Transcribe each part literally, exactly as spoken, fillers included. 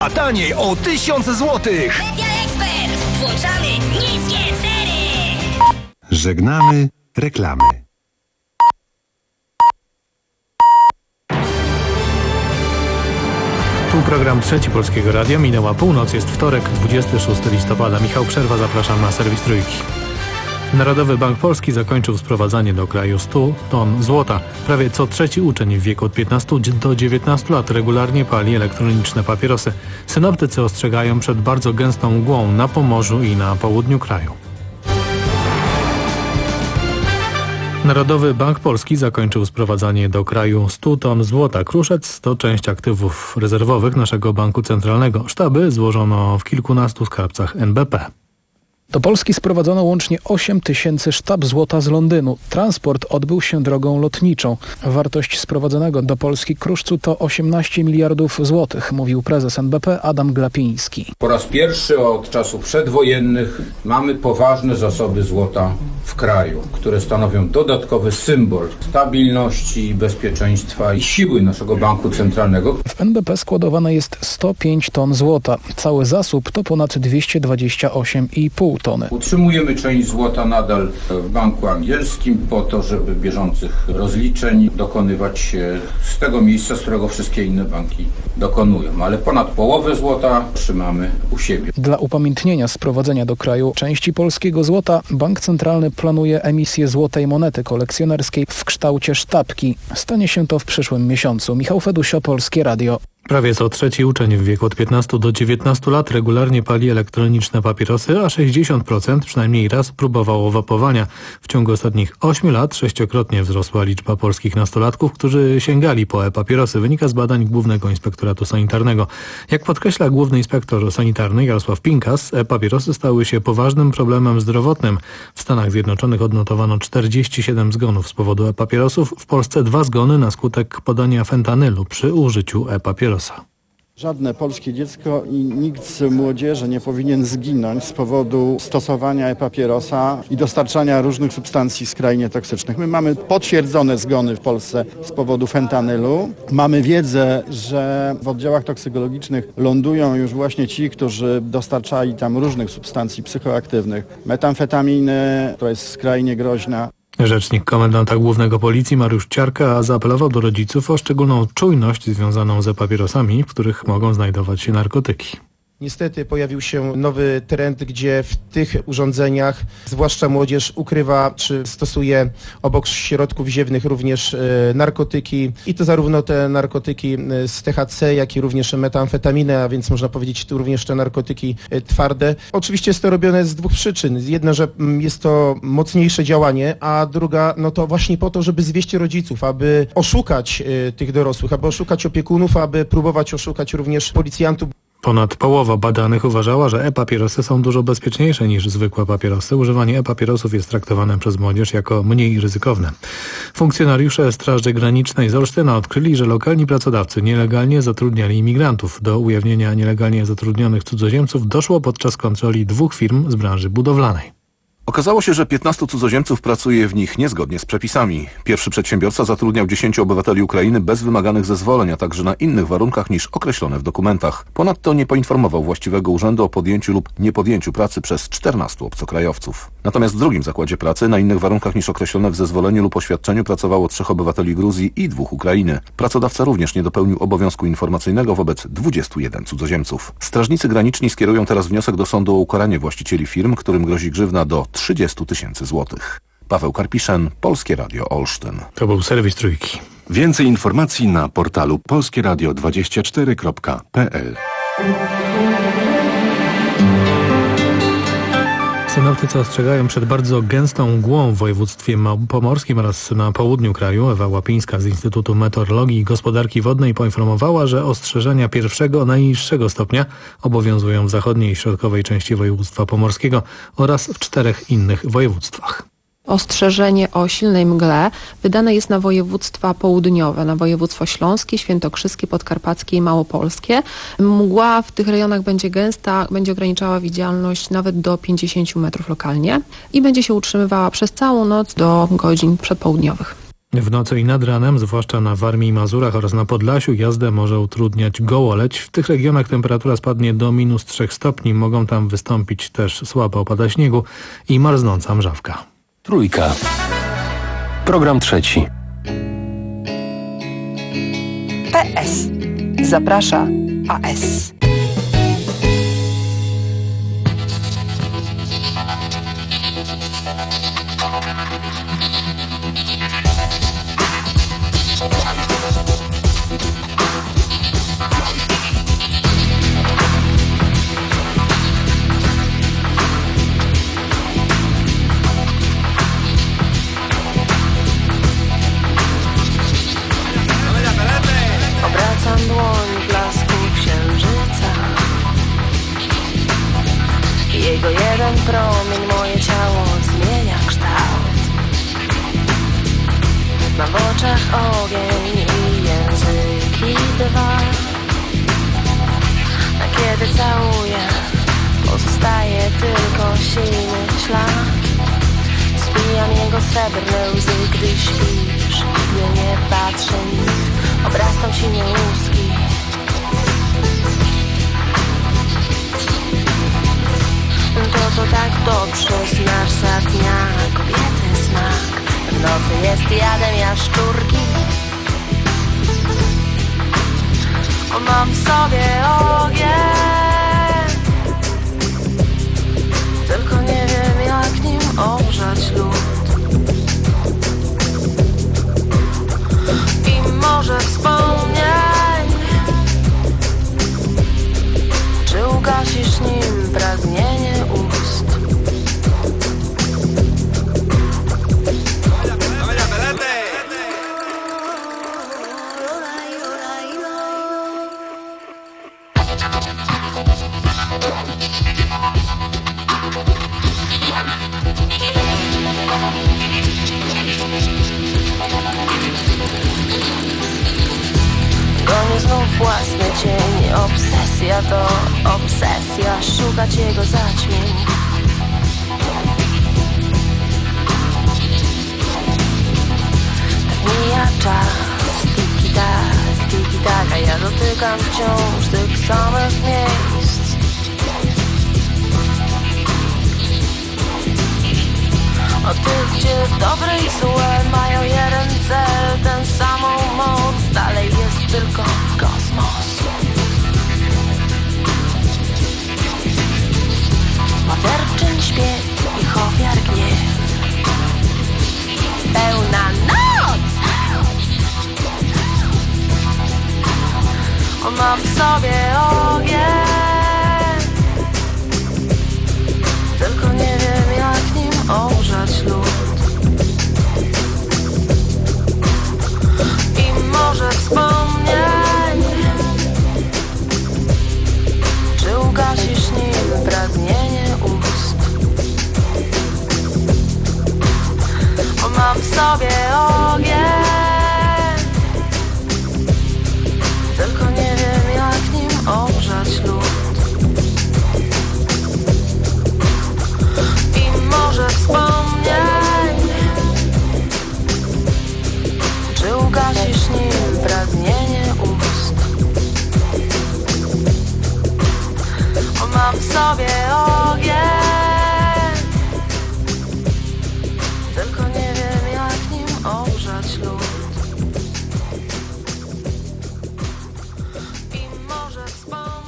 A taniej o tysiąc złotych! Media Expert! Włączamy niskie ceny! Żegnamy reklamy. Tu program Trzeci Polskiego Radia. Minęła północ, jest wtorek, dwudziestego szóstego listopada. Michał Przerwa, zapraszam na serwis Trójki. Narodowy Bank Polski zakończył sprowadzanie do kraju stu ton złota. Prawie co trzeci uczeń w wieku od piętnastu do dziewiętnastu lat regularnie pali elektroniczne papierosy. Synoptycy ostrzegają przed bardzo gęstą mgłą na Pomorzu i na południu kraju. Narodowy Bank Polski zakończył sprowadzanie do kraju stu ton złota. Kruszec to część aktywów rezerwowych naszego banku centralnego. Sztaby złożono w kilkunastu skarbcach N B P. Do Polski sprowadzono łącznie osiem tysięcy sztab złota z Londynu. Transport odbył się drogą lotniczą. Wartość sprowadzonego do Polski kruszcu to osiemnaście miliardów złotych, mówił prezes N B P Adam Glapiński. Po raz pierwszy od czasów przedwojennych mamy poważne zasoby złota w kraju, które stanowią dodatkowy symbol stabilności, bezpieczeństwa i siły naszego banku centralnego. W N B P składowane jest sto pięć ton złota. Cały zasób to ponad dwieście dwadzieścia osiem i pół tony. Utrzymujemy część złota nadal w banku angielskim po to, żeby bieżących rozliczeń dokonywać z tego miejsca, z którego wszystkie inne banki dokonują. Ale ponad połowę złota trzymamy u siebie. Dla upamiętnienia sprowadzenia do kraju części polskiego złota Bank Centralny planuje emisję złotej monety kolekcjonerskiej w kształcie sztabki. Stanie się to w przyszłym miesiącu. Michał Fedusio, Polskie Radio. Prawie co trzeci uczeń w wieku od piętnastu do dziewiętnastu lat regularnie pali elektroniczne papierosy, a sześćdziesiąt procent przynajmniej raz próbowało wapowania. W ciągu ostatnich ośmiu lat sześciokrotnie wzrosła liczba polskich nastolatków, którzy sięgali po e-papierosy. Wynika z badań Głównego Inspektoratu Sanitarnego. Jak podkreśla główny inspektor sanitarny Jarosław Pinkas, e-papierosy stały się poważnym problemem zdrowotnym. W Stanach Zjednoczonych odnotowano czterdzieści siedem zgonów z powodu e-papierosów, w Polsce dwa zgony na skutek podania fentanylu przy użyciu e-papierosa. Żadne polskie dziecko i nikt z młodzieży nie powinien zginąć z powodu stosowania e-papierosa i dostarczania różnych substancji skrajnie toksycznych. My mamy potwierdzone zgony w Polsce z powodu fentanylu. Mamy wiedzę, że w oddziałach toksykologicznych lądują już właśnie ci, którzy dostarczali tam różnych substancji psychoaktywnych. Metamfetaminy, która jest skrajnie groźna. Rzecznik komendanta głównego policji Mariusz Ciarka zaapelował do rodziców o szczególną czujność związaną z e-papierosami, w których mogą znajdować się narkotyki. Niestety pojawił się nowy trend, gdzie w tych urządzeniach, zwłaszcza młodzież, ukrywa czy stosuje obok środków ziewnych również narkotyki i to zarówno te narkotyki z T H C, jak i również metamfetaminę, a więc można powiedzieć tu również te narkotyki twarde. Oczywiście jest to robione z dwóch przyczyn. Jedna, że jest to mocniejsze działanie, a druga, no to właśnie po to, żeby zwieść rodziców, aby oszukać tych dorosłych, aby oszukać opiekunów, aby próbować oszukać również policjantów. Ponad połowa badanych uważała, że e-papierosy są dużo bezpieczniejsze niż zwykłe papierosy. Używanie e-papierosów jest traktowane przez młodzież jako mniej ryzykowne. Funkcjonariusze Straży Granicznej z Olsztyna odkryli, że lokalni pracodawcy nielegalnie zatrudniali imigrantów. Do ujawnienia nielegalnie zatrudnionych cudzoziemców doszło podczas kontroli dwóch firm z branży budowlanej. Okazało się, że piętnastu cudzoziemców pracuje w nich niezgodnie z przepisami. Pierwszy przedsiębiorca zatrudniał dziesięciu obywateli Ukrainy bez wymaganych zezwoleń, a także na innych warunkach niż określone w dokumentach. Ponadto nie poinformował właściwego urzędu o podjęciu lub niepodjęciu pracy przez czternastu obcokrajowców. Natomiast w drugim zakładzie pracy na innych warunkach niż określone w zezwoleniu lub oświadczeniu pracowało trzech obywateli Gruzji i dwóch Ukrainy. Pracodawca również nie dopełnił obowiązku informacyjnego wobec dwudziestu jeden cudzoziemców. Strażnicy graniczni skierują teraz wniosek do sądu o ukaranie właścicieli firm, którym grozi grzywna do trzydziestu tysięcy złotych. Paweł Karpiszen, Polskie Radio Olsztyn. To był serwis Trójki. Więcej informacji na portalu polskieradio dwadzieścia cztery kropka p l. Synoptycy ostrzegają przed bardzo gęstą mgłą w województwie pomorskim oraz na południu kraju. Ewa Łapińska z Instytutu Meteorologii i Gospodarki Wodnej poinformowała, że ostrzeżenia pierwszego, najniższego stopnia obowiązują w zachodniej i środkowej części województwa pomorskiego oraz w czterech innych województwach. Ostrzeżenie o silnej mgle wydane jest na województwa południowe, na województwo śląskie, świętokrzyskie, podkarpackie i małopolskie. Mgła w tych rejonach będzie gęsta, będzie ograniczała widzialność nawet do pięćdziesięciu metrów lokalnie i będzie się utrzymywała przez całą noc do godzin przedpołudniowych. W nocy i nad ranem, zwłaszcza na Warmii i Mazurach oraz na Podlasiu, jazdę może utrudniać gołoleć. W tych regionach temperatura spadnie do minus trzech stopni. Mogą tam wystąpić też słaba opada śniegu i marznąca mrzawka. Trójka. Program trzeci. P S. Zaprasza A S. Obracam dłoń w blasku księżyca. Jego jeden promień moje ciało zmienia kształt. Mam w oczach ogień i języki dwa. A kiedy całuję, pozostaje tylko silny ślad. Spijam jego srebrne łzy, gdy śpisz, gdy nie patrzy nikt. Obrastam ci nie łuski. To, co tak dobrze znasz za dnia, kobiety smak. W nocy jest jadem jaszczurki. O, mam w sobie ogień, tylko nie wiem jak nim ogrzać lód. Może wspomnień, czy ugasisz nim pragnienie ust? Gonię znów własny cień. Obsesja to obsesja, szukać jego zaćmień. Tak mija czas, tiki-tak, tiki-tak, a ja dotykam wciąż tych samych miejsc. Od tych, gdzie dobre i złe mają jeden cel, tę samą moc, dalej jest tylko kosmos. Morderczyn śpiew ich ofiar gniew. Pełna noc! O, mam w sobie ogień, tylko nie wiem jak nim ogrzać lód. I może wspomnień, czy ugasisz nim pragnienie ust? O, mam w sobie ogień, tylko nie wiem jak nim ogrzać lód. Może wspomnień, czy ugasisz nim pragnienie ust? O, mam w sobie ogień, tylko nie wiem jak nim ogrzać lód. I może wspomnień.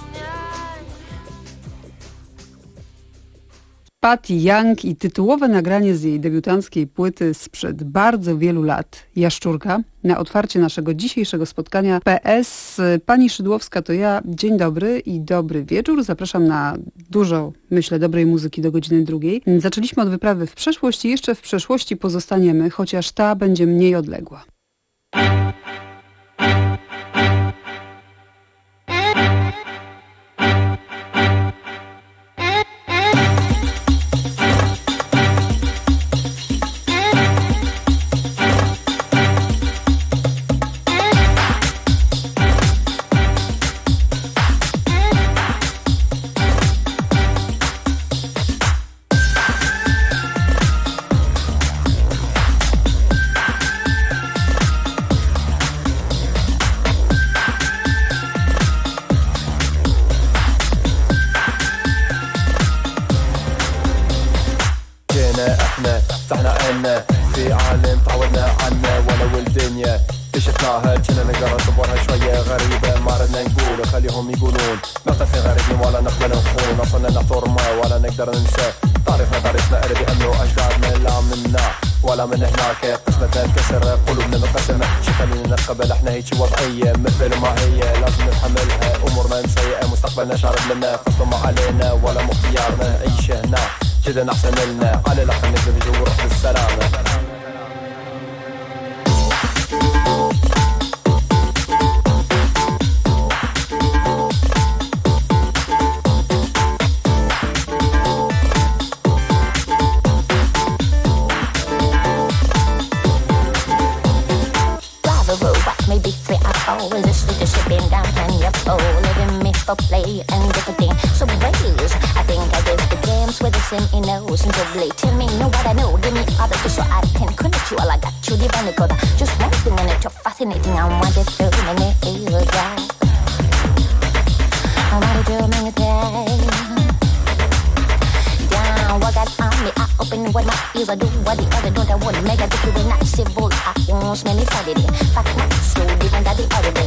Patty Young i tytułowe nagranie z jej debiutanckiej płyty sprzed bardzo wielu lat, Jaszczurka, na otwarcie naszego dzisiejszego spotkania P S. Pani Szydłowska to ja. Dzień dobry i dobry wieczór. Zapraszam na dużo, myślę, dobrej muzyki do godziny drugiej. Zaczęliśmy od wyprawy w przeszłość i jeszcze w przeszłości pozostaniemy, chociaż ta będzie mniej odległa. اكتشفناها كنا نقرا تبورها شوية غريبة ما ردنا نقول خليهم يقولون نقطة غريبين ولا نقبل نخون أصلنا نحضر ما ولا نقدر ننسى تاريخنا تاريخنا اللي بأمنوا أجدادنا لا منا ولا من هناك قسمتنا انكسر قلوبنا منقسمة شي خلينا نتقبل احنا هيجي وضعية مثل ما هي لازم نتحملها أمورنا مسيئة مستقبلنا شارب لنا خصم ما علينا ولا مخيارنا نعيش هنا جدا أحسن لنا على الأقل نقدر نجي ونروح بالسلامة This leadership in down ten years old, living me for play and different so ways. I think I gave the games with the same innocence and doubly. Tell me, know what I know, give me other just so I can connect you. All I got you, the vanilla. Just one thing and it's fascinating. I wanted to many years ago. I wanted to many things. Yeah, what got on me? I open what my ears I do what the other don't. I want to make a difference. Not civil. I won't many sided. Fact not so different than the other day.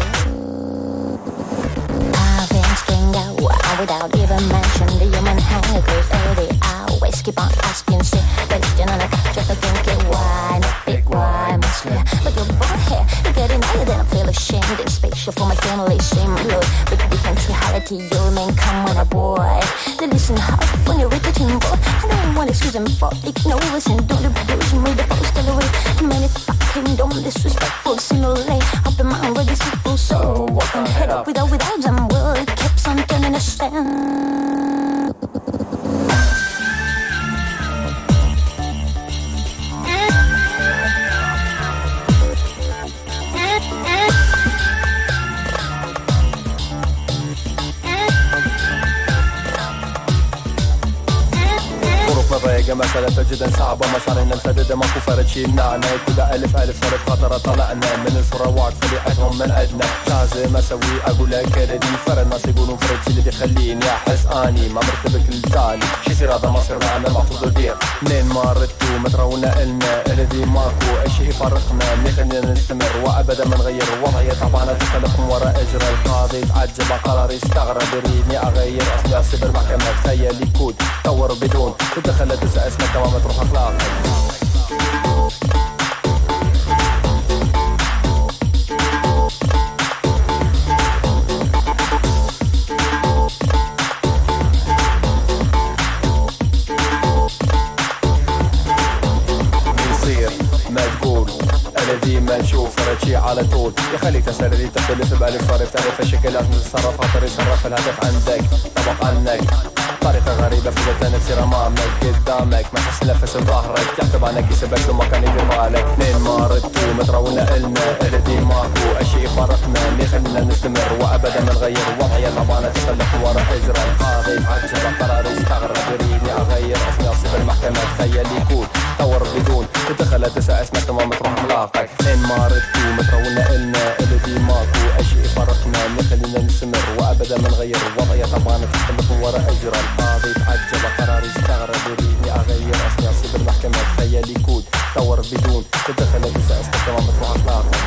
Things can go out without even mentioning the human hanger. Cause they always keep on asking shit. Question and I just thinking why not big, why must clear. But your boy hair, you're getting higher than I feel ashamed. And spatial for my family, same blood. But different reality, your man come on a boy. They listen hard when you're with the team boy. I don't want excuse me for ignorance and don't abuse me. The post still away. Many fucking don't disrespectful. Single lay up in my own ready people. So walk on head up without without them. Well, it keeps on turning a stand. ضيقة مسألة جدا صعبة مشاعرنا مسددة ماكو فرد شي يمنعنا كده ألف ألف صرف خطرة طلعنا من الثروات فريقتهم من عدنا لازم أسوي أقول لك كردي فرد ناس يقولون فرد شي اللي بيخليني أحس أني ما مرتبك للتالي شي يصير هذا ما صير معنا المفروض البيع منين ما ردتوا مترونا إلنا الذي ماكو أشي يفرقنا اللي خلينا نستمر وأبدا ما نغير وضعية طبعا تخلق من وراء إجراء القاضي تعجب قرار يستغرب يريدني أغير أصلي أصيب المحكمة تخيل يكون طور بدون تدخل تسأل اسمك تماما تروح أخلاقك بيصير ما تقول الذي ما نشوف فرشي على طول يخليك تسردي تختلف بألف صارف تعرف الشكل لازم تتصرف خاطر يصرف الهدف عندك طبق عنك طريقة غريبة في ذاتنا تصير أمامك قدامك ما تحس نفس بظهرك يحسب عنك يسبك وما كان يدير مالك اثنين ما ردتوا مترونا إلنا الذي ماكو أشي يفرقنا اللي خلينا نستمر وأبدا ما نغير وضعية طبعا تسلك ورا إجراء القاضي يتعجب قرار يستغرب يريدني أغير اسمي أصيب المحكمة تخيل يكون طور بدون تدخل تسأل اسمك تماما تروح أخلاقك اثنين ما ردتوا مترونا إلنا الذي ماكو أشي يفرقنا اللي خلينا نستمر وأبدا ما نغير وضعية طبعا تسلك ورا إجراء القاضي يتعجب قرار يستغرب يريدني أغير اسمي أصيب المحكمة تخيل يكون طور بدون تدخل تسأل اسمك تماما تروح أخلاقك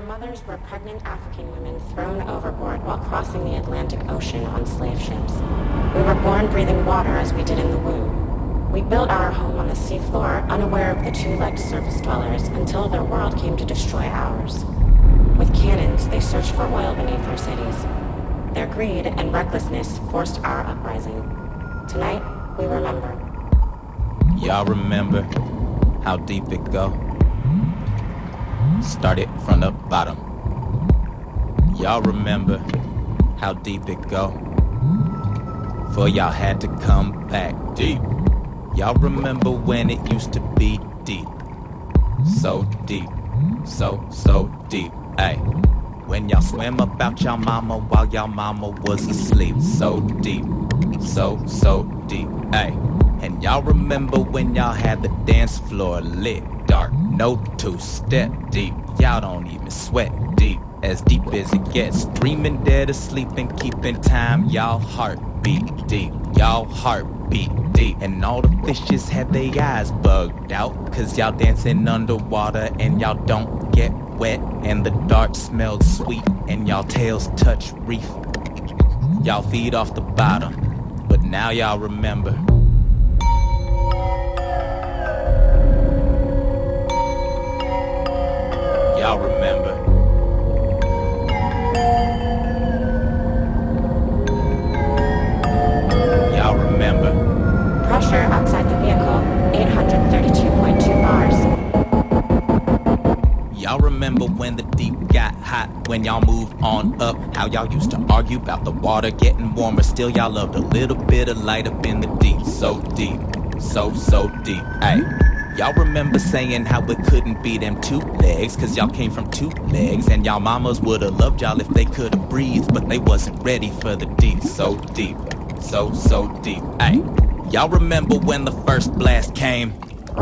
Our mothers were pregnant African women thrown overboard while crossing the Atlantic Ocean on slave ships. We were born breathing water as we did in the womb. We built our home on the seafloor, unaware of the two-legged surface dwellers, until their world came to destroy ours. With cannons, they searched for oil beneath our cities. Their greed and recklessness forced our uprising. Tonight, we remember. Y'all remember how deep it go? Started from the bottom. Y'all remember how deep it go? For y'all had to come back deep. Y'all remember when it used to be deep? So deep, so, so deep, ayy. When y'all swam about y'all mama while y'all mama was asleep. So deep, so, so deep, ayy. And y'all remember when y'all had the dance floor lit dark, no two-step deep. Y'all don't even sweat deep, as deep as it gets. Dreaming dead asleep and keeping time. Y'all heartbeat deep, y'all heartbeat deep. And all the fishes had their eyes bugged out, cause y'all dancing underwater and y'all don't get wet. And the dark smelled sweet and y'all tails touch reef. Y'all feed off the bottom, but now y'all remember. Y'all remember. Y'all remember. Pressure outside the vehicle, eight hundred thirty-two point two bars. Y'all remember when the deep got hot, when y'all moved on up, how y'all used to argue about the water getting warmer. Still y'all loved a little bit of light up in the deep. So deep, so, so deep, ayy. Y'all remember saying how it couldn't be them two legs, cause y'all came from two legs. And y'all mamas would've loved y'all if they could've breathed, but they wasn't ready for the deep. So deep, so, so deep, ayy. Y'all remember when the first blast came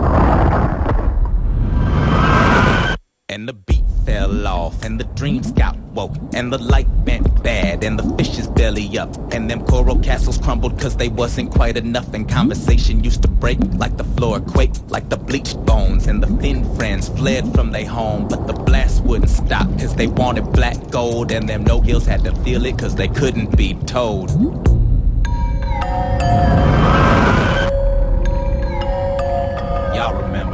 and the beat fell off, and the dreams got woke, and the light went bad, and the fishes belly up, and them coral castles crumbled cause they wasn't quite enough, and conversation used to break like the floor quaked, like the bleached bones, and the thin friends fled from their home, but the blast wouldn't stop cause they wanted black gold, and them no-gills had to feel it cause they couldn't be told. Y'all remember.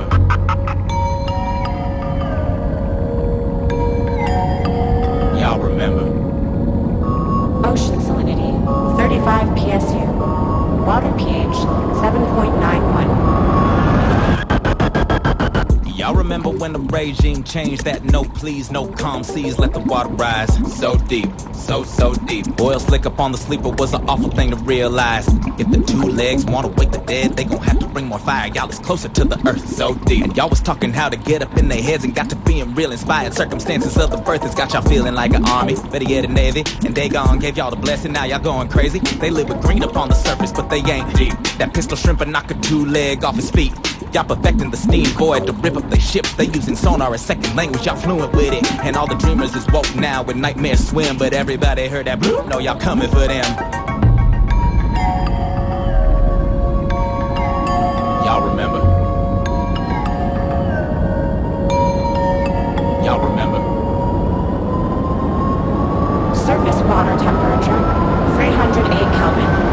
Y'all remember. Ocean salinity, thirty-five P S U. Water pH, seven point nine one. Y'all remember when the regime changed that no please, no calm seas, let the water rise. So deep, so, so deep. Oil slick up on the sleeper was an awful thing to realize. If the two legs wanna wake the dead, they gon' have to bring more fire. Y'all is closer to the earth, so deep. And y'all was talking how to get up in their heads and got to being real inspired. Circumstances of the birth has got y'all feeling like an army, better yet a navy. And they gone gave y'all the blessing, now y'all going crazy. They live with green up on the surface, but they ain't deep. That pistol shrimp and knock a two leg off his feet. Y'all perfecting the steam void to rip up their ships. They using sonar as second language, y'all fluent with it. And all the dreamers is woke now with nightmares swim. But everybody heard that bloop, know y'all coming for them. Y'all remember. Y'all remember. Surface water temperature, three hundred eight Kelvin.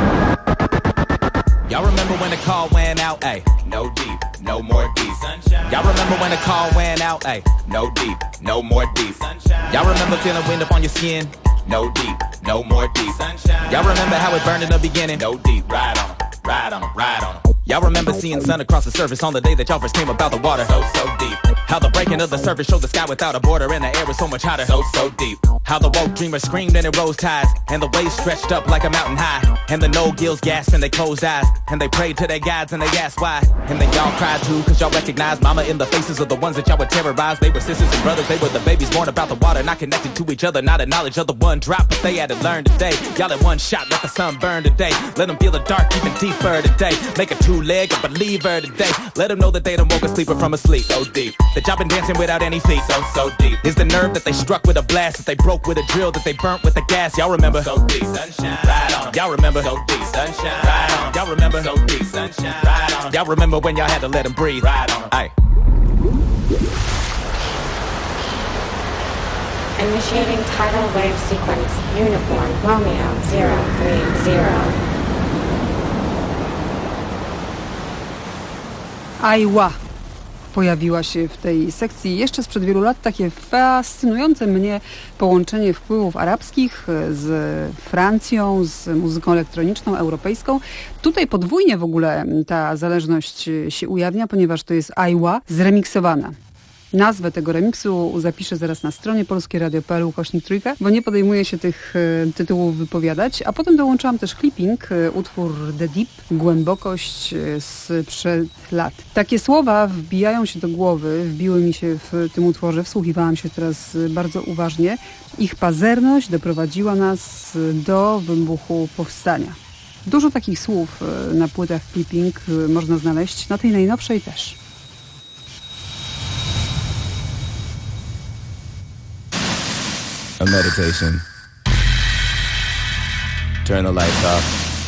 Y'all remember when the call went out, ayy, no deep, no more deep. Sunshine. Y'all remember when the call went out, ayy, no deep, no more deep. Sunshine. Y'all remember feeling wind up on your skin, no deep, no more deep. Sunshine. Y'all remember how it burned in the beginning, no deep, ride on 'em, ride on 'em, ride on 'em. Y'all remember seeing sun across the surface on the day that y'all first came about the water, so, so deep. How the breaking of the surface showed the sky without a border and the air was so much hotter, so, so deep. How the woke dreamers screamed and it rose tides, and the waves stretched up like a mountain high, and the no-gills gasped and they closed eyes, and they prayed to their gods and they asked why, and then y'all cried too cause y'all recognized mama in the faces of the ones that y'all would terrorize. They were sisters and brothers, they were the babies born about the water, not connected to each other, not a knowledge of the one drop, but they had to learn today. Y'all at one shot, let the sun burn today, let them feel the dark even deeper today, make a two-leg a believer today, let them know that they done woke a sleeper from a sleep so deep, that y'all been dancing without any feet, so, so deep, is the nerve that they struck with a blast, that they broke with a drill, that they burnt with the gas. Y'all remember? So deep, sunshine, ride on 'em. Y'all remember? So deep, sunshine, ride on 'em. Y'all remember? So deep, sunshine, ride on 'em. Y'all remember when y'all had to let them breathe? Ride on 'em. Aye. Initiating tidal wave sequence. Uniform Romeo zero three zero. Aiwa pojawiła się w tej sekcji jeszcze sprzed wielu lat. Takie fascynujące mnie połączenie wpływów arabskich z Francją, z muzyką elektroniczną, europejską. Tutaj podwójnie w ogóle ta zależność się ujawnia, ponieważ to jest Aiwa zremiksowana. Nazwę tego remiksu zapiszę zaraz na stronie polskie radio kropka p l ukośnik trójka, bo nie podejmuję się tych e, tytułów wypowiadać. A potem dołączyłam też clipping, e, utwór The Deep, głębokość e, sprzed lat. Takie słowa wbijają się do głowy, wbiły mi się w tym utworze, wsłuchiwałam się teraz e, bardzo uważnie. Ich pazerność doprowadziła nas do wybuchu powstania. Dużo takich słów e, na płytach clipping e, można znaleźć, na tej najnowszej też. A meditation. Turn the lights off.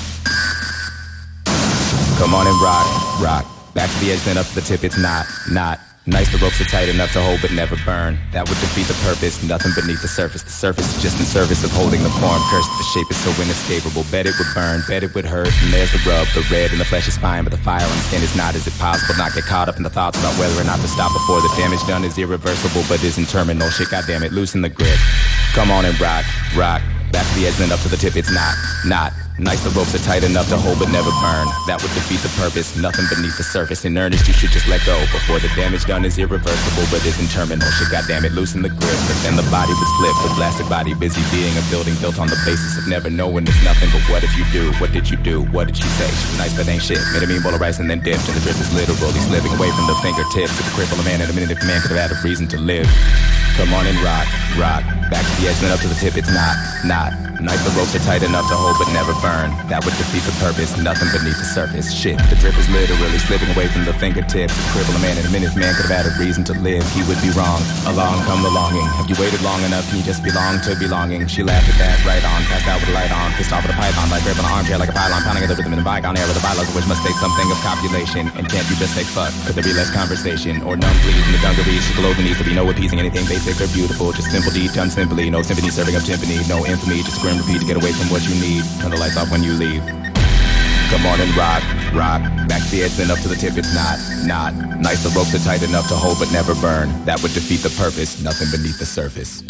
Come on and rock, rock. Back to the edge, then up to the tip, it's not, not. Nice, the ropes are tight enough to hold but never burn. That would defeat the purpose, nothing beneath the surface. The surface is just in service of holding the form. Cursed, the shape is so inescapable. Bet it would burn, bet it would hurt. And there's the rub, the red in the flesh is fine, but the fire on the skin is not. Is it possible not get caught up in the thoughts about whether or not to stop before the damage done is irreversible but isn't terminal? Shit, goddammit, loosen the grip. Come on and rock, rock. Back to the edge, then up to the tip, it's not, not. Nice, the ropes are tight enough to hold but never burn. That would defeat the purpose, nothing beneath the surface. In earnest, you should just let go before the damage done is irreversible but isn't terminal. Shit, goddammit, loosen the grip. But then the body would slip, the blasted body busy being a building built on the basis of never knowing it's nothing. But what if you do? What did you do? What did you say? She's nice but ain't shit. Made a mean bowl of rice and then dipped. And the drip is literally slipping away from the fingertips. It could cripple a man in a minute if a man could have had a reason to live. Come on and rock, rock. Back to the edge, then up to the tip, it's not, not. Nice, the ropes are tight enough to hold but never burn. That would defeat the purpose, nothing beneath the surface. Shit, the drip is literally slipping away from the fingertips. To cripple a man in a minute, man could have had a reason to live. He would be wrong, along come the longing. Have you waited long enough, can you just belong to belonging? She laughed at that, right on, passed out with a light on. Pissed off with a python, like grip on an armchair like a pylon. Pounding at the rhythm in the bygone era, the bylaws of which must state something of copulation. And can't you just say fuck? Could there be less conversation? Or none, please, in the dungarees, she glowed needs to be no appeasing anything basic or beautiful. Just simple deed done simply, no symphony serving up timpani, no infamy, just a grim repeat to get away from what you need. Turn the lights off when you leave. Come on and rock, rock. Back to the edge, then up to the tip, it's not, not. Nice, the ropes are tight enough to hold but never burn. That would defeat the purpose, nothing beneath the surface.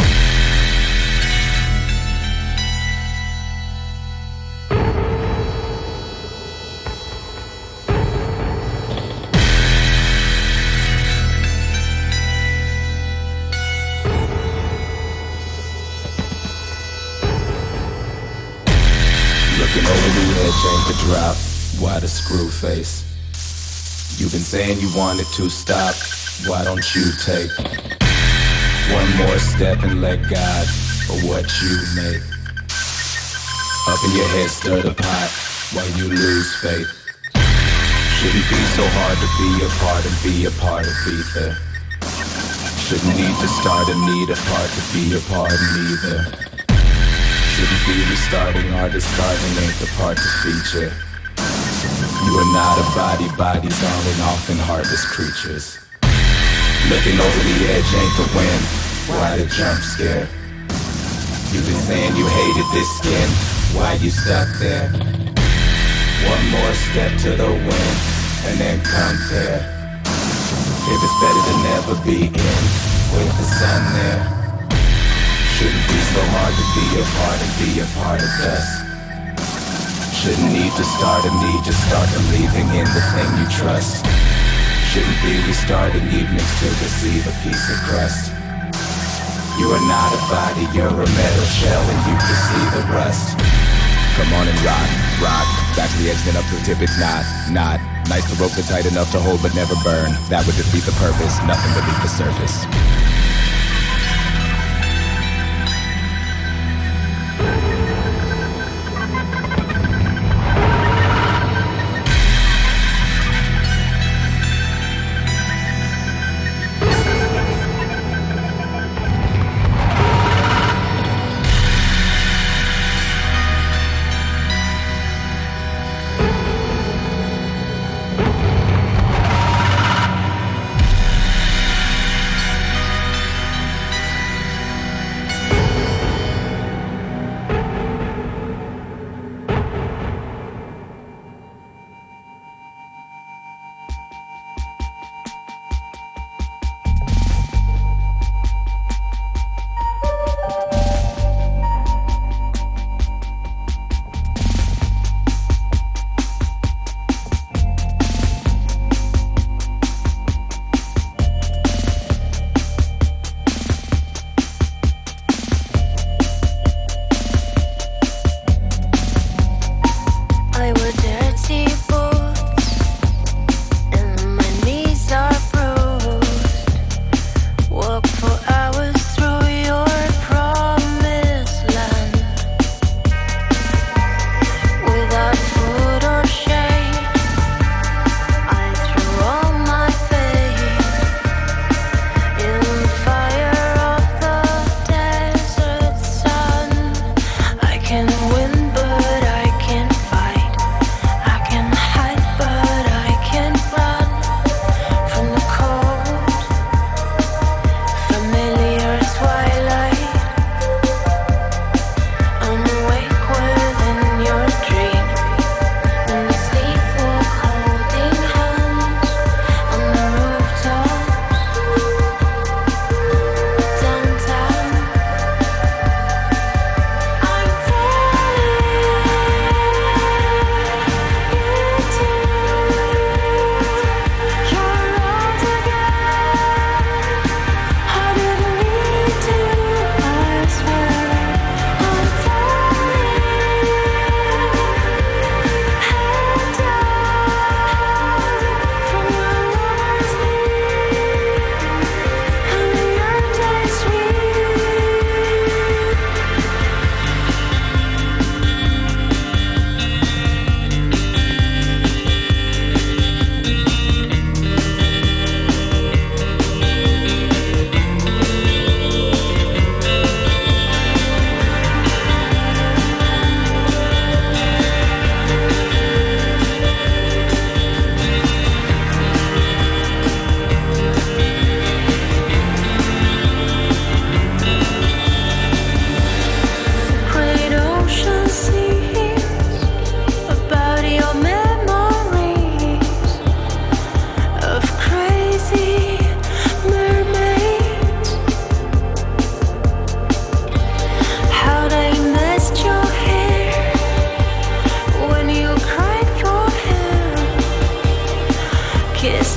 Ain't the drop, why the screw face? You've been saying you wanted to stop, why don't you take one more step and let God for what you make? Up in your head, stir the pot while you lose faith. Shouldn't be so hard to be a part and be a part of either. Shouldn't need to start and need a part to be a part neither. Shouldn't be restarting or discarding ain't the part to feature. You are not a body, bodies on and often heartless creatures. Looking over the edge ain't the win, why the jump scare? You've been saying you hated this skin, why you stuck there? One more step to the wind, and then compare. If it's better to never be in, with the sun there. Shouldn't be so hard to be a part and be a part of us. Shouldn't need to start and need to start believing in the thing you trust. Shouldn't be restarting evenings to receive a piece of crust. You are not a body, you're a metal shell and you can see the rust. Come on and rock, rock. Back to the edge, then up to the tip, it's not, not. Nice, the ropes are tight enough to hold but never burn. That would defeat the purpose, nothing beneath the surface.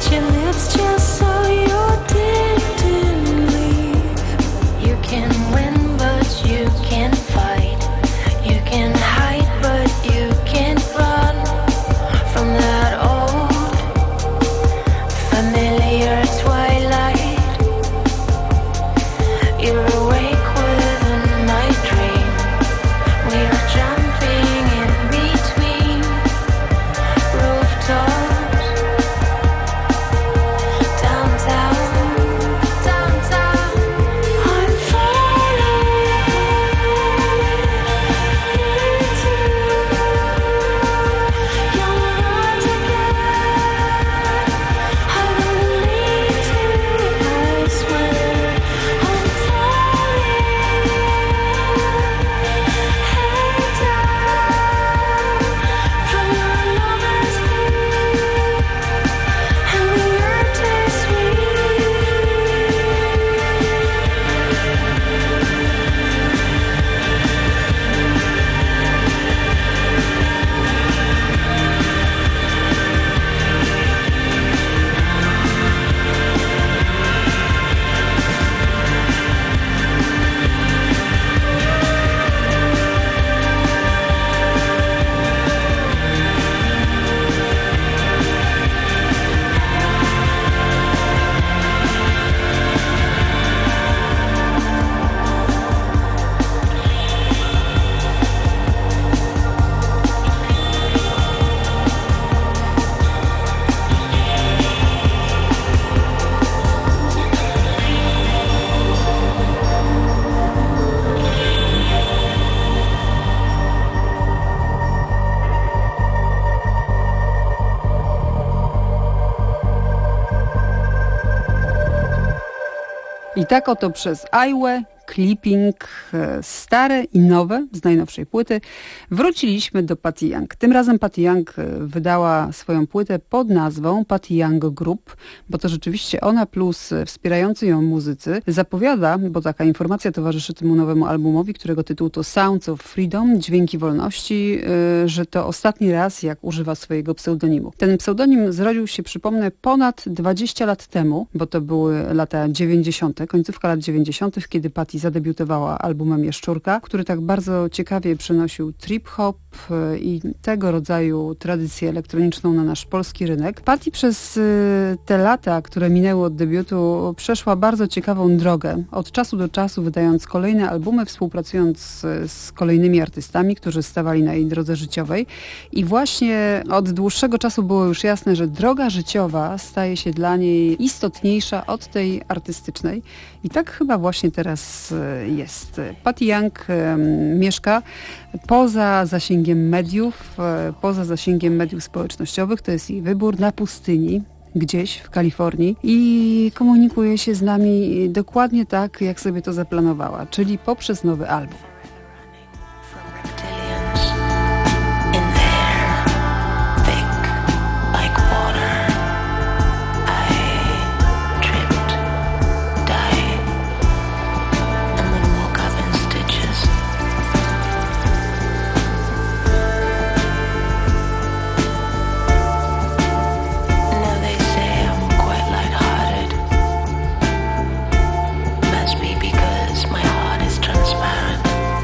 I tak oto przez Aiłę, clipping, stare i nowe z najnowszej płyty, wróciliśmy do Patty Young. Tym razem Patty Young wydała swoją płytę pod nazwą Patty Young Group, bo to rzeczywiście ona plus wspierający ją muzycy zapowiada, bo taka informacja towarzyszy temu nowemu albumowi, którego tytuł to Sounds of Freedom, Dźwięki Wolności, że to ostatni raz, jak używa swojego pseudonimu. Ten pseudonim zrodził się, przypomnę, ponad dwadzieścia lat temu, bo to były lata dziewięćdziesiąte, końcówka lat dziewięćdziesiątych, kiedy Patty zadebiutowała albumem Jaszczurka, który tak bardzo ciekawie przenosił trip-hop i tego rodzaju tradycję elektroniczną na nasz polski rynek. Patty przez te lata, które minęły od debiutu, przeszła bardzo ciekawą drogę. Od czasu do czasu wydając kolejne albumy, współpracując z kolejnymi artystami, którzy stawali na jej drodze życiowej. I właśnie od dłuższego czasu było już jasne, że droga życiowa staje się dla niej istotniejsza od tej artystycznej. I tak chyba właśnie teraz jest. Patty Young mieszka poza zasięgiem mediów, poza zasięgiem mediów społecznościowych. To jest jej wybór, na pustyni, gdzieś w Kalifornii i komunikuje się z nami dokładnie tak, jak sobie to zaplanowała, czyli poprzez nowy album. Must be because my heart is transparent.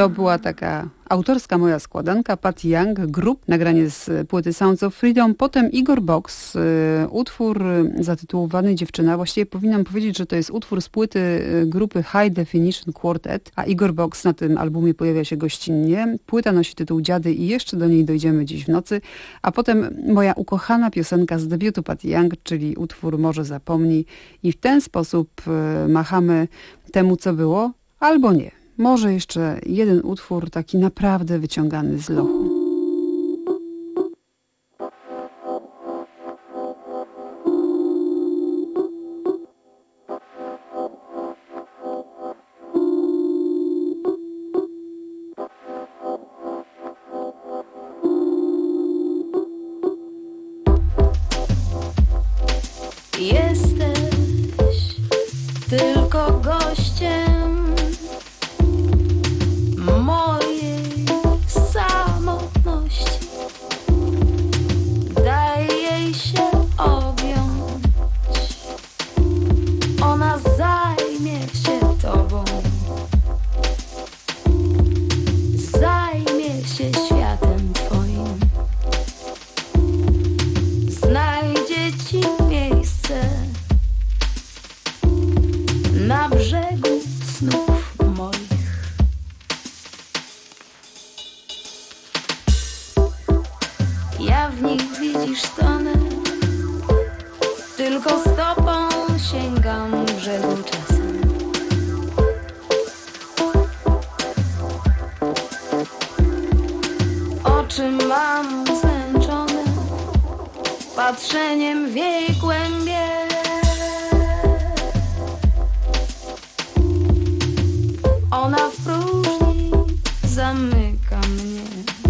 To była taka autorska moja składanka, Pat Young, Group, nagranie z płyty Sounds of Freedom. Potem Igor Box, y, utwór zatytułowany Dziewczyna. Właściwie powinnam powiedzieć, że to jest utwór z płyty y, grupy High Definition Quartet, a Igor Box na tym albumie pojawia się gościnnie. Płyta nosi tytuł Dziady i jeszcze do niej dojdziemy dziś w nocy. A potem moja ukochana piosenka z debiutu Pat Young, czyli utwór Może zapomnij. I w ten sposób y, machamy temu, co było, albo nie. Może jeszcze jeden utwór taki naprawdę wyciągany z lochu. Jesteś tylko gościem mojej samotności. Daj jej się objąć, ona zajmie się tobą, zajmie się światem twoim, znajdzie ci miejsce na brzegu snów moich. Ja w nich widzisz tonę, tylko stopą sięgam brzegu czasem. Oczy mam zmęczone patrzeniem w jej głębie. Ona w próżni zamyka mnie.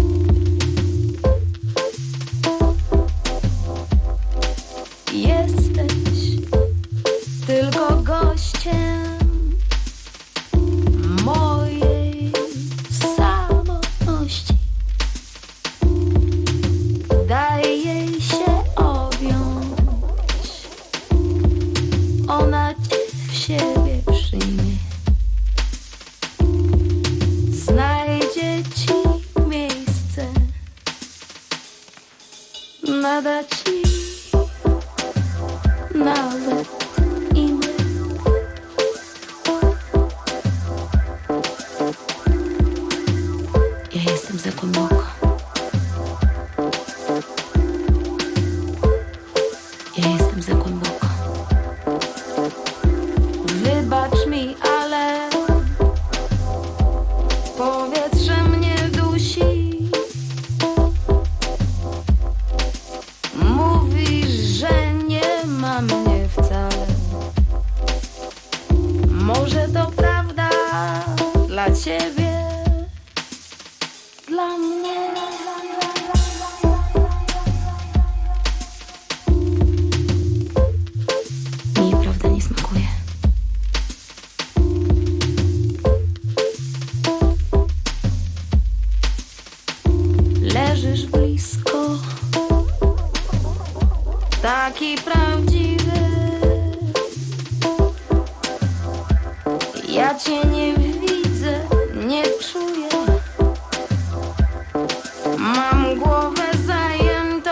Jesteś tylko gościem mojej samotności. Daj jej się objąć, ona cię w siebie przyjmie. Znajdzie ci miejsce, nada ci nawet imię. Ja jestem za głęboko. Ja jestem za głęboko. Wybacz mi, ale powietrze mnie dusi. Mówisz, że nie ma mnie wcale. Może to prawda dla ciebie, dla mnie. Mi prawda nie smakuje. Leżysz blisko, taki prawdziwy. Ja cię nie widzę, nie czuję. Mam głowę zajętą.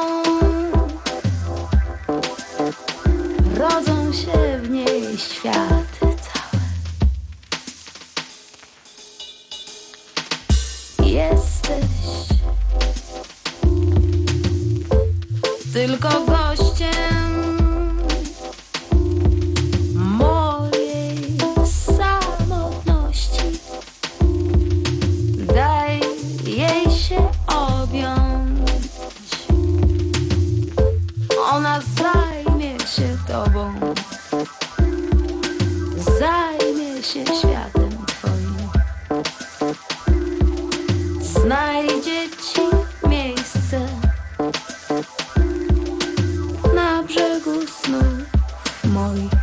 Rodzą się w niej światy całe. Jesteś tylko gościem mojej samotności. Daj jej się objąć, ona zajmie się tobą, zajmie się światem twoim, znajdzie ci miejsce na brzegu snów moich.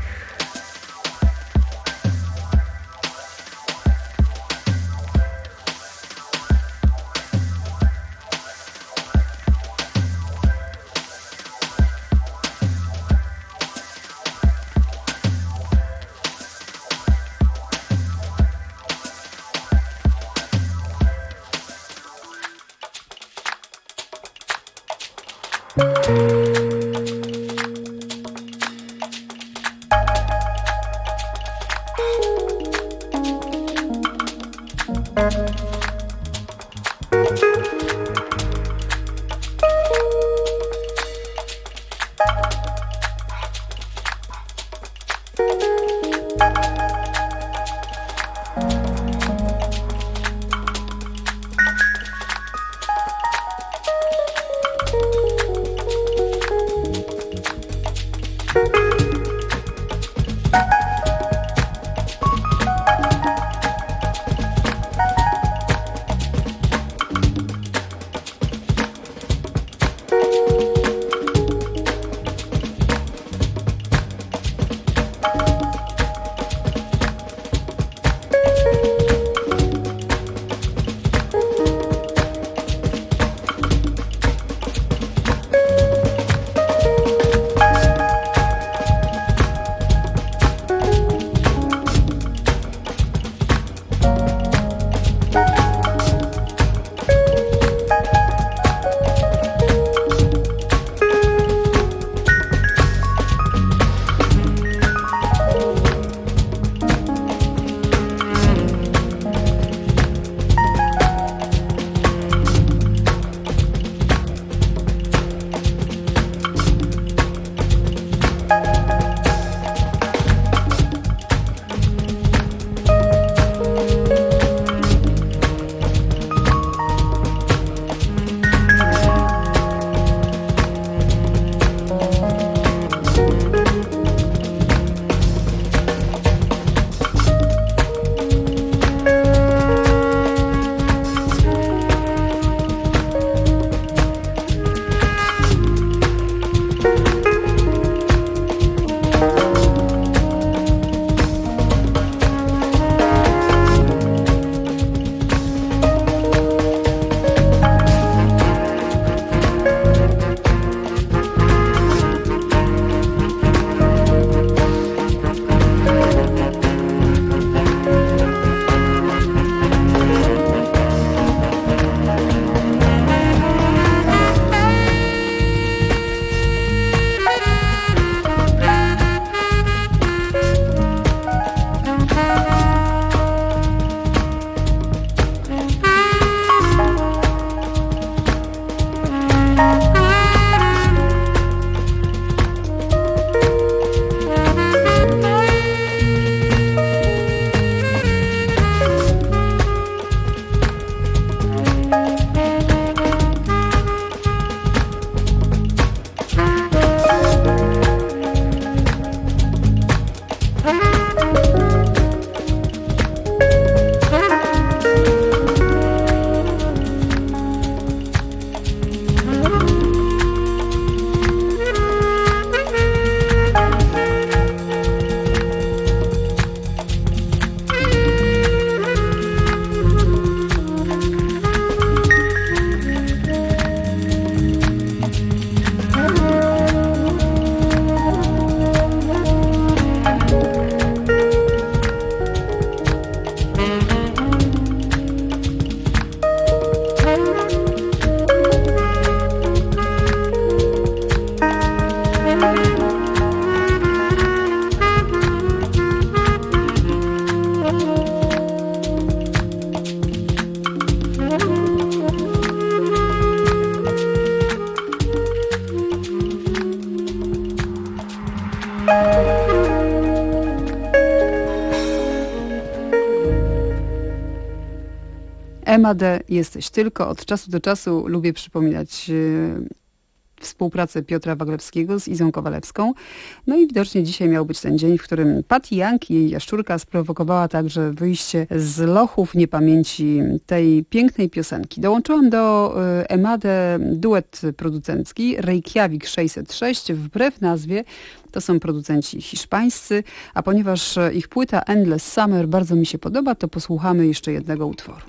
Ema D. Jesteś tylko. Od czasu do czasu lubię przypominać yy, współpracę Piotra Waglewskiego z Izą Kowalewską. No i widocznie dzisiaj miał być ten dzień, w którym Patty Young, jej Jaszczurka, sprowokowała także wyjście z lochów niepamięci tej pięknej piosenki. Dołączyłam do yy, Ema D. duet producencki Reykjavik sześćset sześć. Wbrew nazwie to są producenci hiszpańscy, a ponieważ ich płyta Endless Summer bardzo mi się podoba, to posłuchamy jeszcze jednego utworu.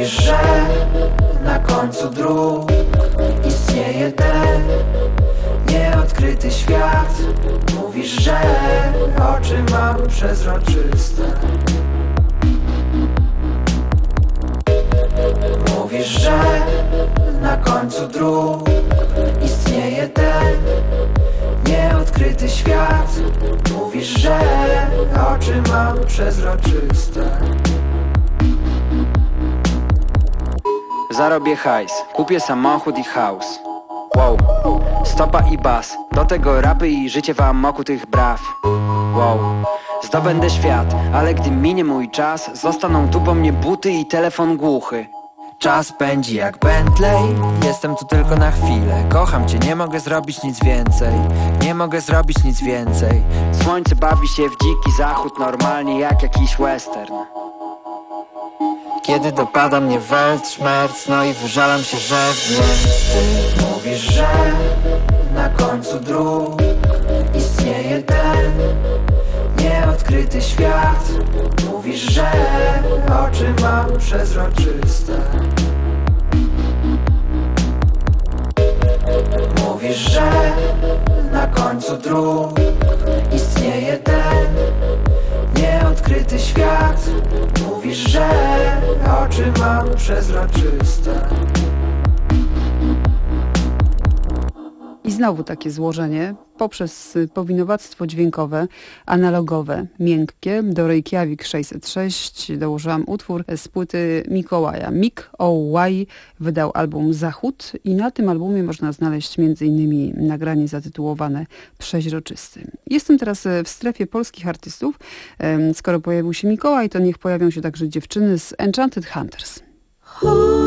Mówisz, że na końcu dróg istnieje ten nieodkryty świat. Mówisz, że oczy mam przezroczyste. Mówisz, że na końcu dróg istnieje ten nieodkryty świat. Mówisz, że oczy mam przezroczyste. Zarobię hajs, kupię samochód i house. Wow, stopa i bas, do tego rapy i życie w amoku tych braw. Wow, zdobędę świat, ale gdy minie mój czas, zostaną tu po mnie buty i telefon głuchy. Czas pędzi jak Bentley, jestem tu tylko na chwilę. Kocham cię, nie mogę zrobić nic więcej. Nie mogę zrobić nic więcej. Słońce bawi się w dziki zachód, normalnie jak jakiś western. Kiedy dopada mnie weltschmerz, no i wyżalam się, że wiem. Ty mówisz, że na końcu dróg istnieje ten nieodkryty świat. Mówisz, że oczy mam przezroczyste. Mówisz, że na końcu dróg istnieje ten nieodkryty świat. Mówisz, że oczy mam przezroczyste. I znowu takie złożenie poprzez powinowactwo dźwiękowe, analogowe, miękkie. Do Reykjavik sześćset sześć dołożyłam utwór z płyty Mikołaja. Mik Ołaj wydał album Zachód i na tym albumie można znaleźć między innymi nagranie zatytułowane Przeźroczysty. Jestem teraz w strefie polskich artystów. Skoro pojawił się Mikołaj, to niech pojawią się także dziewczyny z Enchanted Hunters.